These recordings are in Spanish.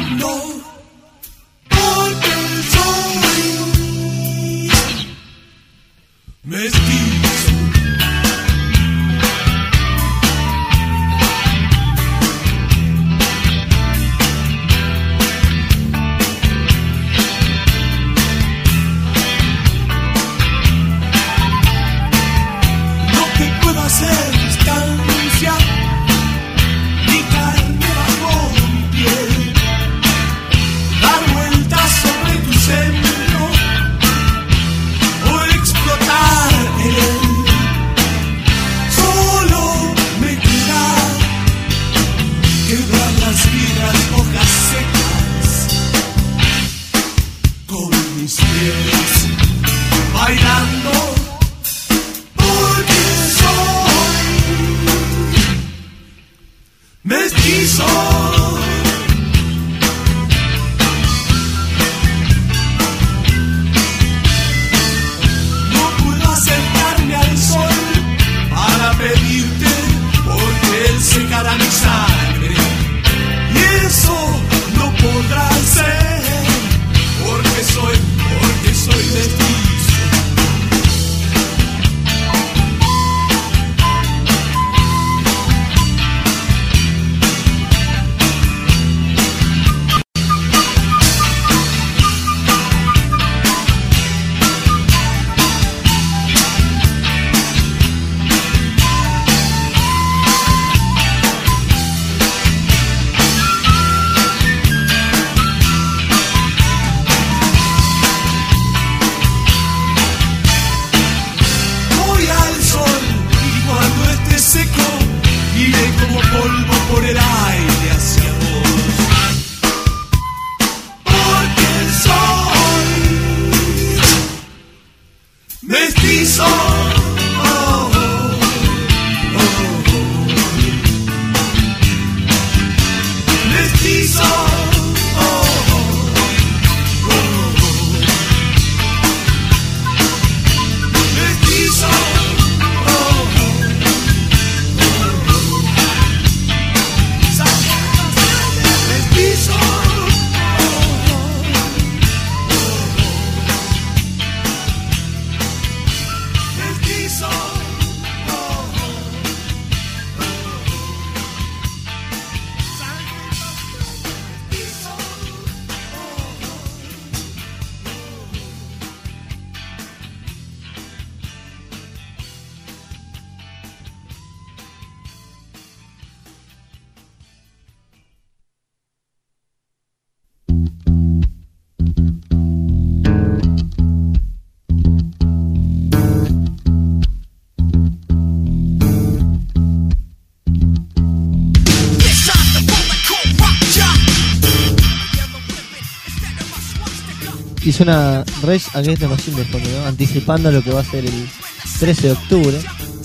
Y suena Rage Against the Machine de fondo, ¿no? Anticipando lo que va a ser el 13 de octubre,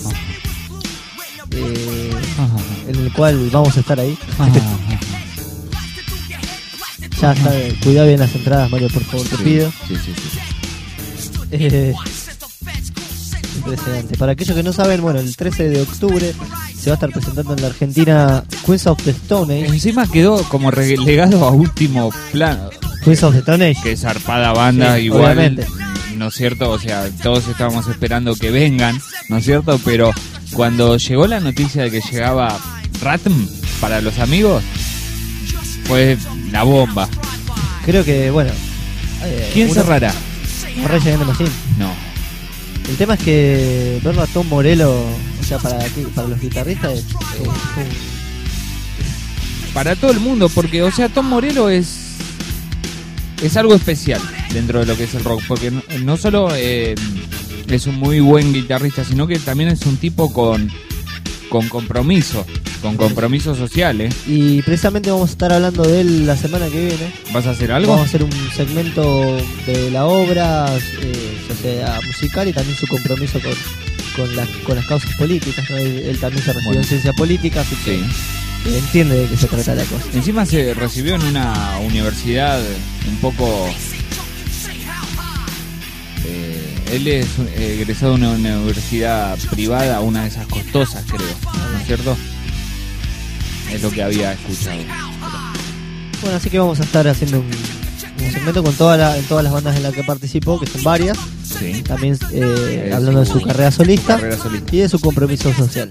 en el cual vamos a estar ahí. Ya está, cuidá bien las entradas, Mario, por favor, te pido. Impresionante. Para aquellos que no saben, bueno, el 13 de octubre se va a estar presentando en la Argentina Queens of the Stone Age. Encima quedó como relegado a último plano. Queens of the Stone Age. Que zarpada banda, sí, igual, obviamente. ¿No es cierto? O sea, todos estábamos esperando que vengan, ¿no es cierto? Pero cuando llegó la noticia de que llegaba Ratm para los amigos, fue la bomba. Creo que, bueno... ¿Quién cerrará? Rage Against the Machine. No. El tema es que verlo a Tom Morello, o sea, para los guitarristas para todo el mundo, porque, o sea, Tom Morello es algo especial dentro de lo que es el rock, porque no solo es un muy buen guitarrista, sino que también es un tipo con compromiso social, Y precisamente vamos a estar hablando de él la semana que viene. ¿Vas a hacer algo? Vamos a hacer un segmento de la obra, o sea, musical, y también su compromiso con las causas políticas, ¿no? Él también se recibió en ciencia política, así que entiende de qué se trata la cosa. Encima se recibió en una universidad un poco... él es egresado de una universidad privada, una de esas costosas, creo, ¿no es cierto? Es lo que había escuchado. Bueno, así que vamos a estar haciendo un segmento con en todas las bandas en las que participó, que son varias. Sí. También hablando de su carrera solista y de su compromiso social.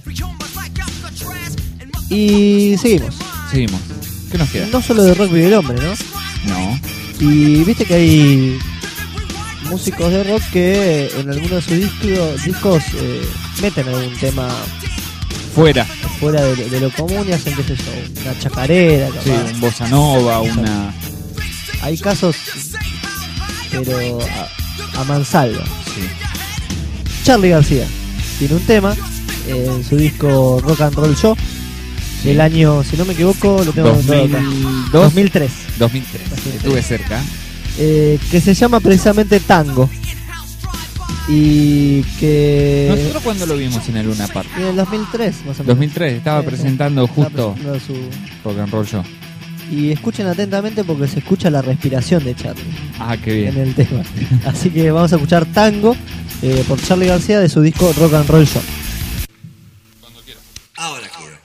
Y seguimos. ¿Qué nos queda? No solo de rock vive el hombre, ¿no? No. Y viste que hay músicos de rock que en algunos de sus discos meten algún tema fuera de lo común y hacen, qué sé yo, una chacarera, capaz. Sí, un bossa nova, una... Hay casos, pero a mansalva. Sí. Charly García tiene un tema en su disco Rock and Roll Show del año, si no me equivoco, lo tengo 2003. Estuve cerca. Que se llama precisamente Tango. Y que... ¿Nosotros cuándo lo vimos en el Luna Park? En el 2003, más o menos. 2003, estaba presentando justo su Rock and Roll Show. Y escuchen atentamente porque se escucha la respiración de Charly. Ah, qué bien. En el tema. Así que vamos a escuchar Tango por Charly García de su disco Rock and Roll Show. Cuando quiera. Ahora quiero.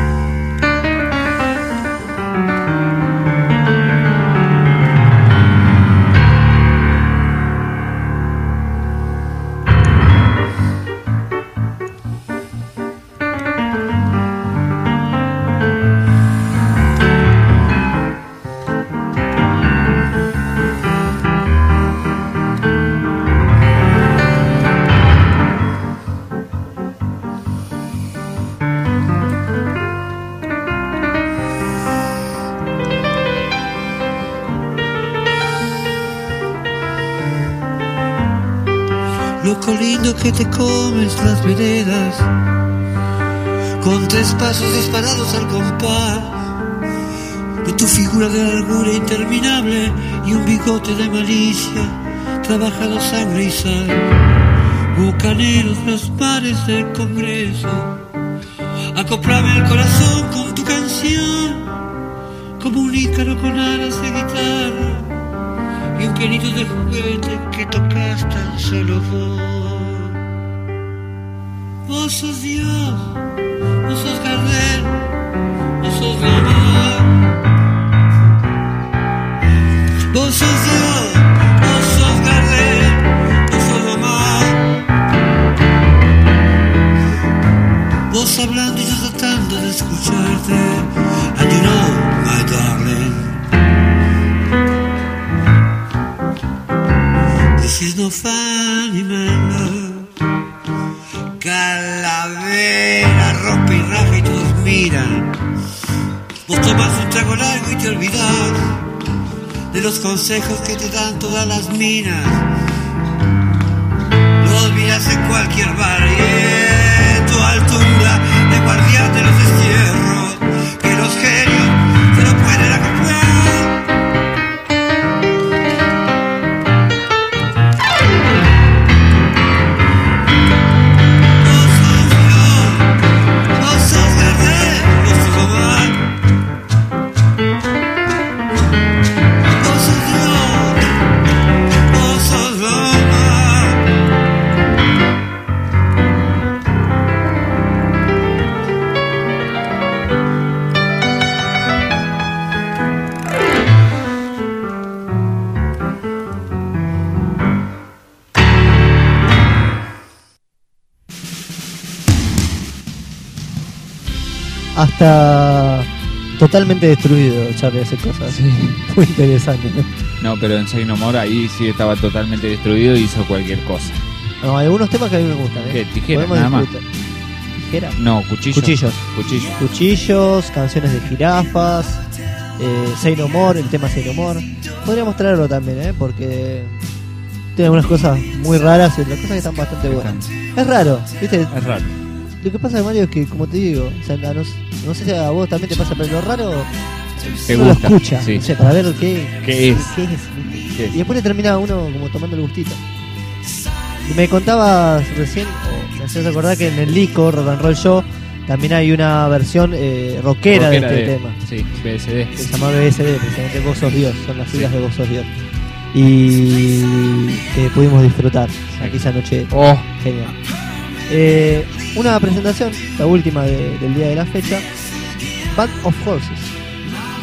Loco lindo que te comes las veredas, con 3 pasos disparados al compás de tu figura de largura interminable y un bigote de malicia, trabajado sangre y sal, bucaneros de los mares del Congreso, acoplame el corazón con tu canción, como un ícaro con alas de guitarra y un pianito de juguete que tocas tan solo vos. Vos sos Dios, vos sos Gardel, vos sos Ramón. Vos sos Dios, vos sos Gardel, vos sos Ramón. Vos hablando y yo tratando de escucharte, and you know, my darling, this is no funny man love. Calavera, rompe y raja y todos miran. Vos tomás un trago largo y te olvidás de los consejos que te dan todas las minas. Los miras en cualquier bar y en tu altura de guardián de los destierros, que los genios se lo pueden acoplar. Hasta totalmente destruido Charly hace cosas. Sí. Muy interesante, ¿no? No, pero en Say No More ahí sí estaba totalmente destruido y hizo cualquier cosa. No, hay algunos temas que a mí me gustan, ¿eh? ¿Qué? ¿Tijeras Podemos nada más? disfrutar. ¿Tijera? No, cuchillos. Cuchillos, canciones de jirafas, Say No More, el tema Say No More. Podríamos traerlo también, Porque tiene algunas cosas muy raras y otras cosas que están bastante buenas. Es raro, ¿viste? Es raro. Lo que pasa, Mario, es que, como te digo, o sea, no sé si a vos también te pasa, pero lo raro Te uno gusta, lo escucha, sí. no sé, para ver qué es. ¿Qué es? Y después le termina uno como tomando el gustito. Y me contabas recién, o me hacías acordar que en el disco Rock and Roll Show también hay una versión rockera de este tema. Sí, BSD. Que se llama BSD, precisamente Vos Sos Dios, son las siglas de Vos Sos Dios. Y que pudimos disfrutar aquella noche. Oh, genial. Una presentación, la última del día de la fecha, Band of Horses.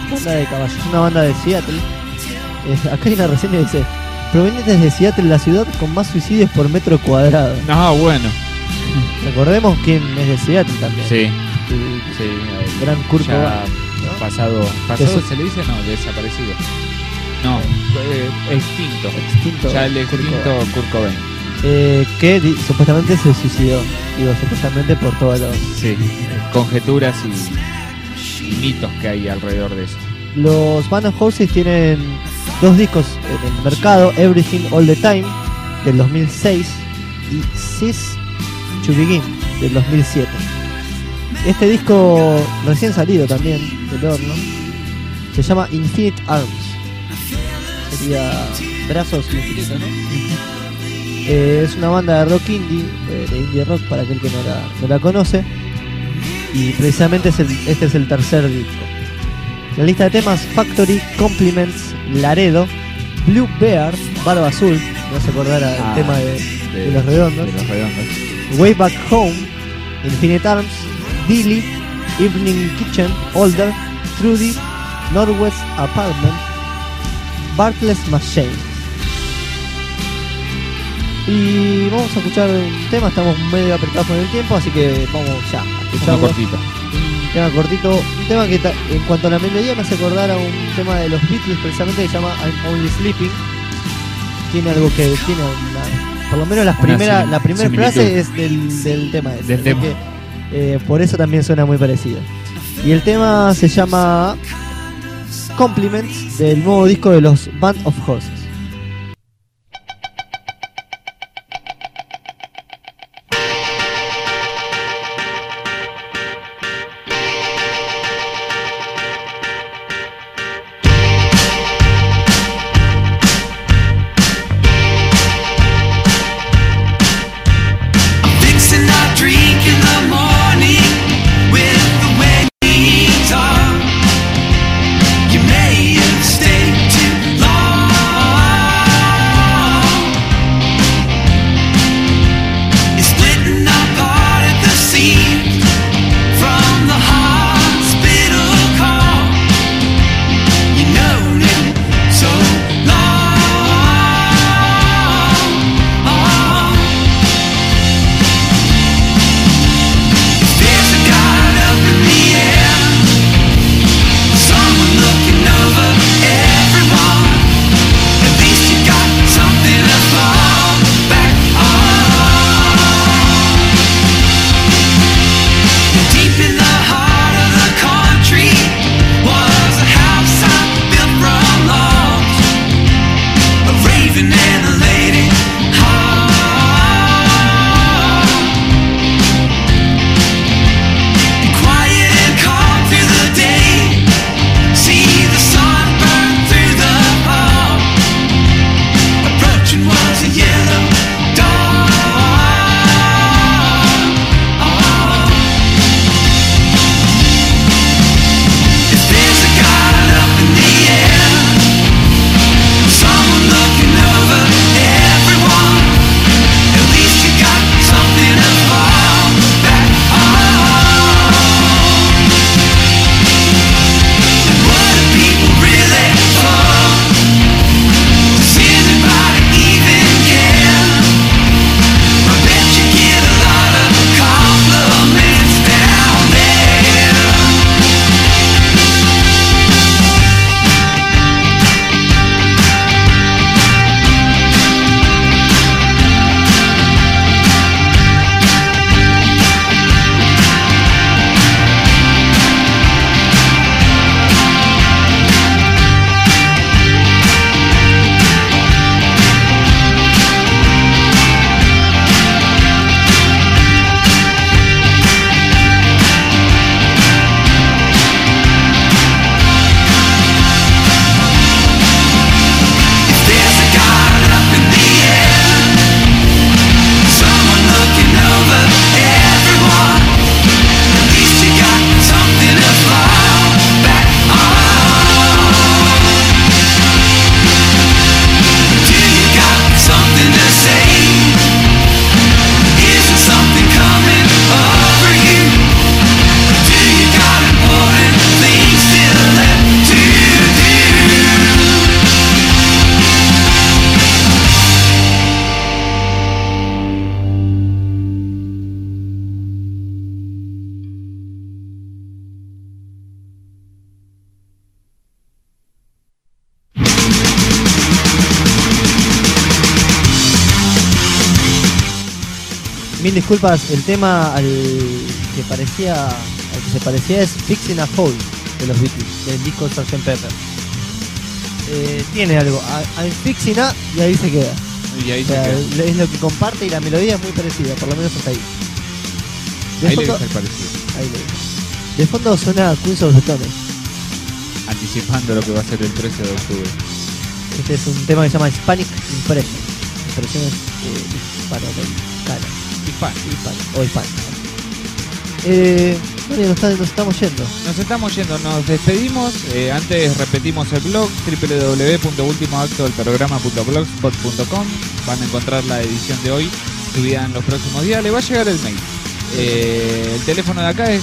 Banda de Caballos, una banda de Seattle. Acá hay una reseña que dice: provenientes de Seattle, la ciudad con más suicidios por metro cuadrado. Ah, bueno. Recordemos quién es de Seattle también. Sí. El gran Kurt Cobain, ¿no? Pasado se le dice, no, desaparecido. No, extinto. Ya el extinto Kurt Cobain. Que supuestamente se suicidó. Digo, supuestamente por todos los... Sí, conjeturas y mitos que hay alrededor de eso. Los Band of Horses tienen 2 discos en el mercado: Everything All the Time del 2006 y Cease to Begin del 2007. Este disco recién salido también del horno se llama Infinite Arms, sería brazos infinitos, ¿no? Es una banda de rock indie, de indie rock para aquel que no la conoce, y precisamente este es el tercer disco. La lista de temas: Factory, Compliments, Laredo, Blue Bear, Barba Azul, no se acordara el tema de los Redondos, Way Back Home, Infinite Arms, Dilly, Evening Kitchen, Older, Trudy, Northwest Apartment, Bartless Machine. Y vamos a escuchar un tema, estamos medio apretados con el tiempo, así que vamos ya a escucharlo. Cortito. Un tema cortito, un tema que en cuanto a la melodía me hace acordar a un tema de los Beatles precisamente, que se llama I'm Only Sleeping. Tiene algo que tiene por lo menos la primera frase es del tema ese, que, por eso también suena muy parecido. Y el tema se llama Compliments, del nuevo disco de los Band of Horses. You may have stayed too long. Mil disculpas, el tema al que se parecía es Fixing a Hole de los Beatles, del disco Sgt. Pepper. Tiene algo, I'm fixing a, y ahí se queda. Y ahí O sea, se queda. es lo que comparte y la melodía es muy parecida, por lo menos hasta ahí. De Ahí le fondo, deja el parecido. ahí le dejo. De fondo suena Queens of the Stone Age. Anticipando lo que va a ser el 13 de octubre. Este es un tema que se llama Hispanic Impression. Impresiones hispanoamericanas. O hispánicas. Bueno, nos estamos yendo. Nos estamos yendo, nos despedimos. Antes repetimos el blog www.ultimoactodelprograma.blogspot.com. Van a encontrar la edición de hoy subida en los próximos días. Le va a llegar el mail. El teléfono de acá es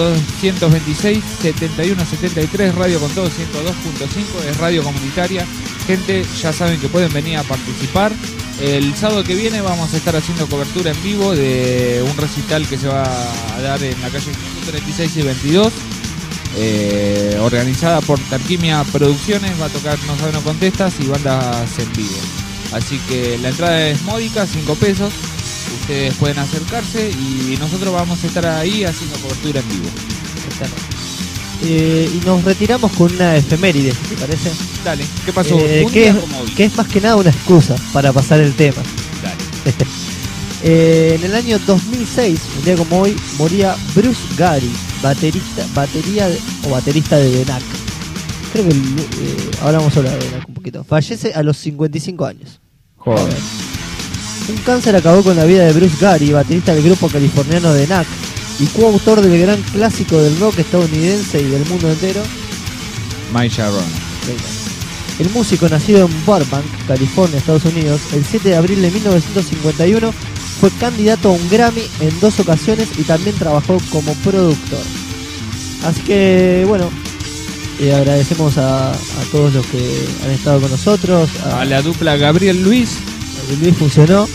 4226-7173, radio con todo 102.5, es radio comunitaria. Gente, ya saben que pueden venir a participar. El sábado que viene vamos a estar haciendo cobertura en vivo de un recital que se va a dar en la calle 36 y 22, organizada por Tarquimia Producciones. Va a tocar No Sabe No Contestas y bandas en vivo. Así que la entrada es módica, 5 pesos. Ustedes pueden acercarse y nosotros vamos a estar ahí haciendo cobertura en vivo. Y nos retiramos con una efeméride, ¿te parece? Dale, ¿qué pasó? Que es más que nada una excusa para pasar el tema. Dale. En el año 2006, un día como hoy, moría Bruce Gary, baterista de The Knack. Creo que ahora vamos a hablar de The Knack un poquito. Fallece a los 55 años. Joder. Un cáncer acabó con la vida de Bruce Gary, baterista del grupo californiano The Knack y coautor del gran clásico del rock estadounidense y del mundo entero, My Sharon. El músico, nacido en Burbank, California, Estados Unidos, el 7 de abril de 1951, fue candidato a un Grammy en 2 ocasiones y también trabajó como productor. Así que, bueno, agradecemos a todos los que han estado con nosotros. A la dupla Gabriel Luis. Luis funcionó.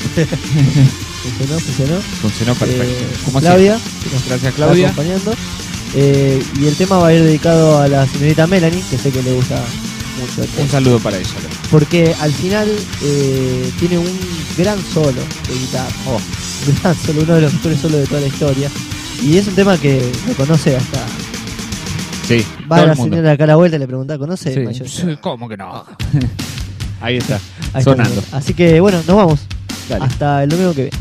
Funcionó perfecto. Como Claudia, gracias Claudia. Está acompañando. Y el tema va a ir dedicado a la señorita Melanie, que sé que le gusta mucho el tema. Un saludo para ella. Porque al final tiene un gran solo de guitarra. Un gran solo, uno de los mejores solos de toda la historia. Y es un tema que lo conoce hasta... Sí, va todo a la el mundo. señora acá a la vuelta y le pregunta, ¿conoce? Sí. Mayor? ¿Cómo que no? Ahí está, Ahí sonando. está. Así que bueno, nos vamos. Dale. Hasta el domingo que viene.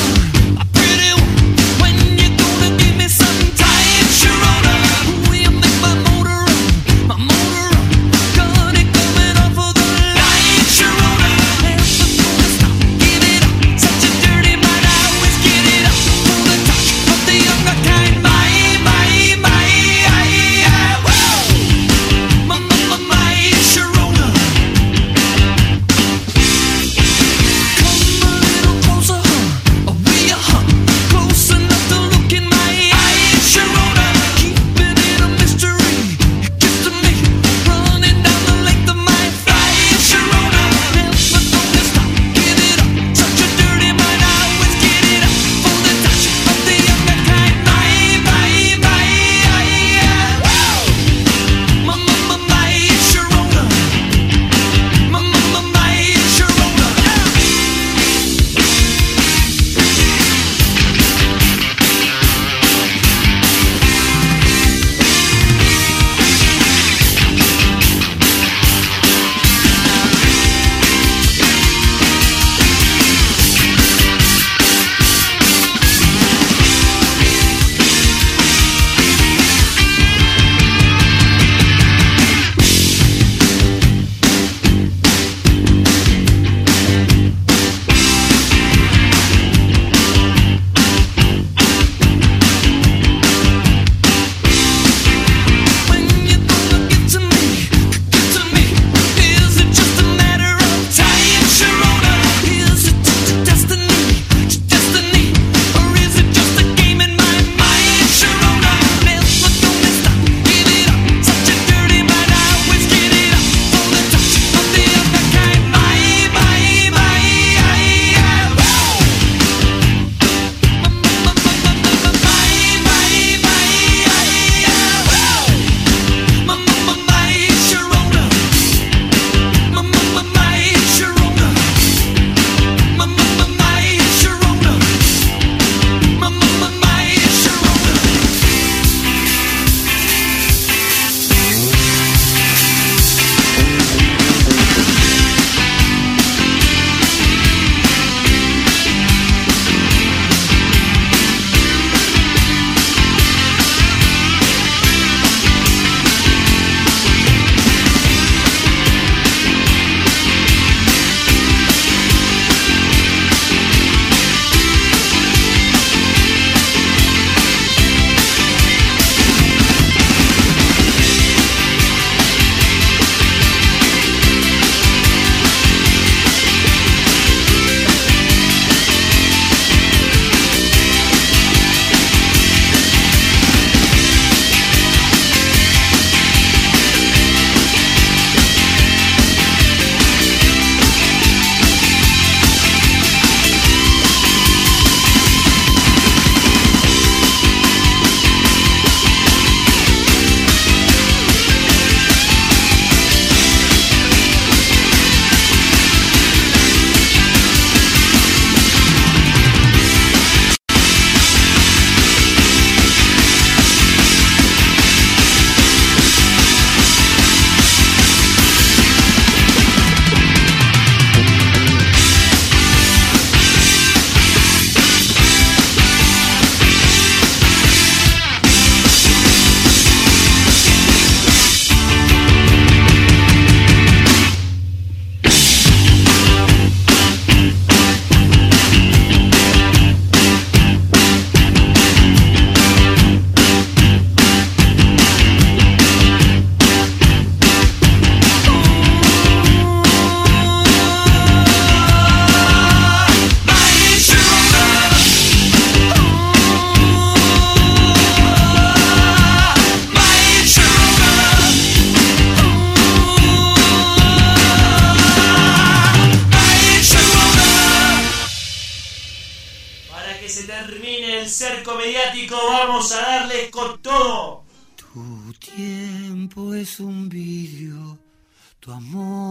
When you're gonna give me some time, Sharona, we make Para que se termine el cerco mediático, vamos a darle con todo. Tu tiempo es un vidrio, tu amor